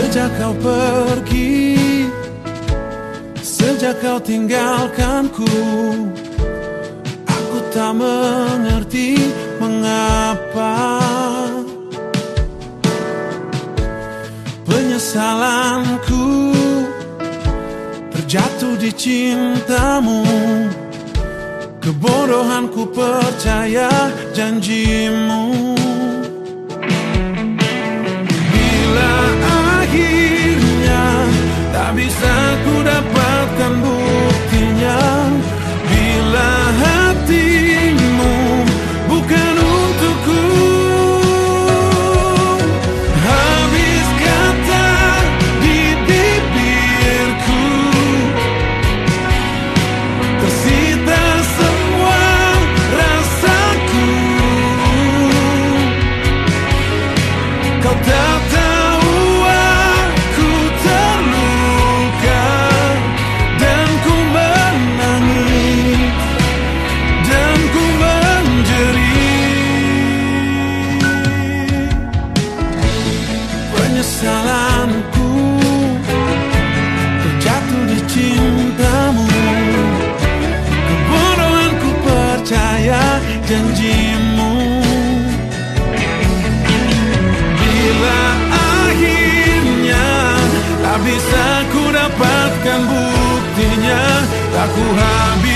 Sejak kau pergi, sejak kau tinggalkanku, aku tak mengerti mengapa. Penyesalanku terjatuh di cintamu, kebodohanku percaya janjimu. Bila akhirnya tak bisa ku dapatkan buktinya, bila hatimu bukan untukku, habis kata di bibirku, tersita semua rasaku. Kau tak tahu aku terluka dan ku menangis dan ku menjerit. Penyesalanku terjatuh di cintamu, kebodohanku percaya janjimu. Bila akhirnya tak bisa ku dapatkan buktinya, tak ku habis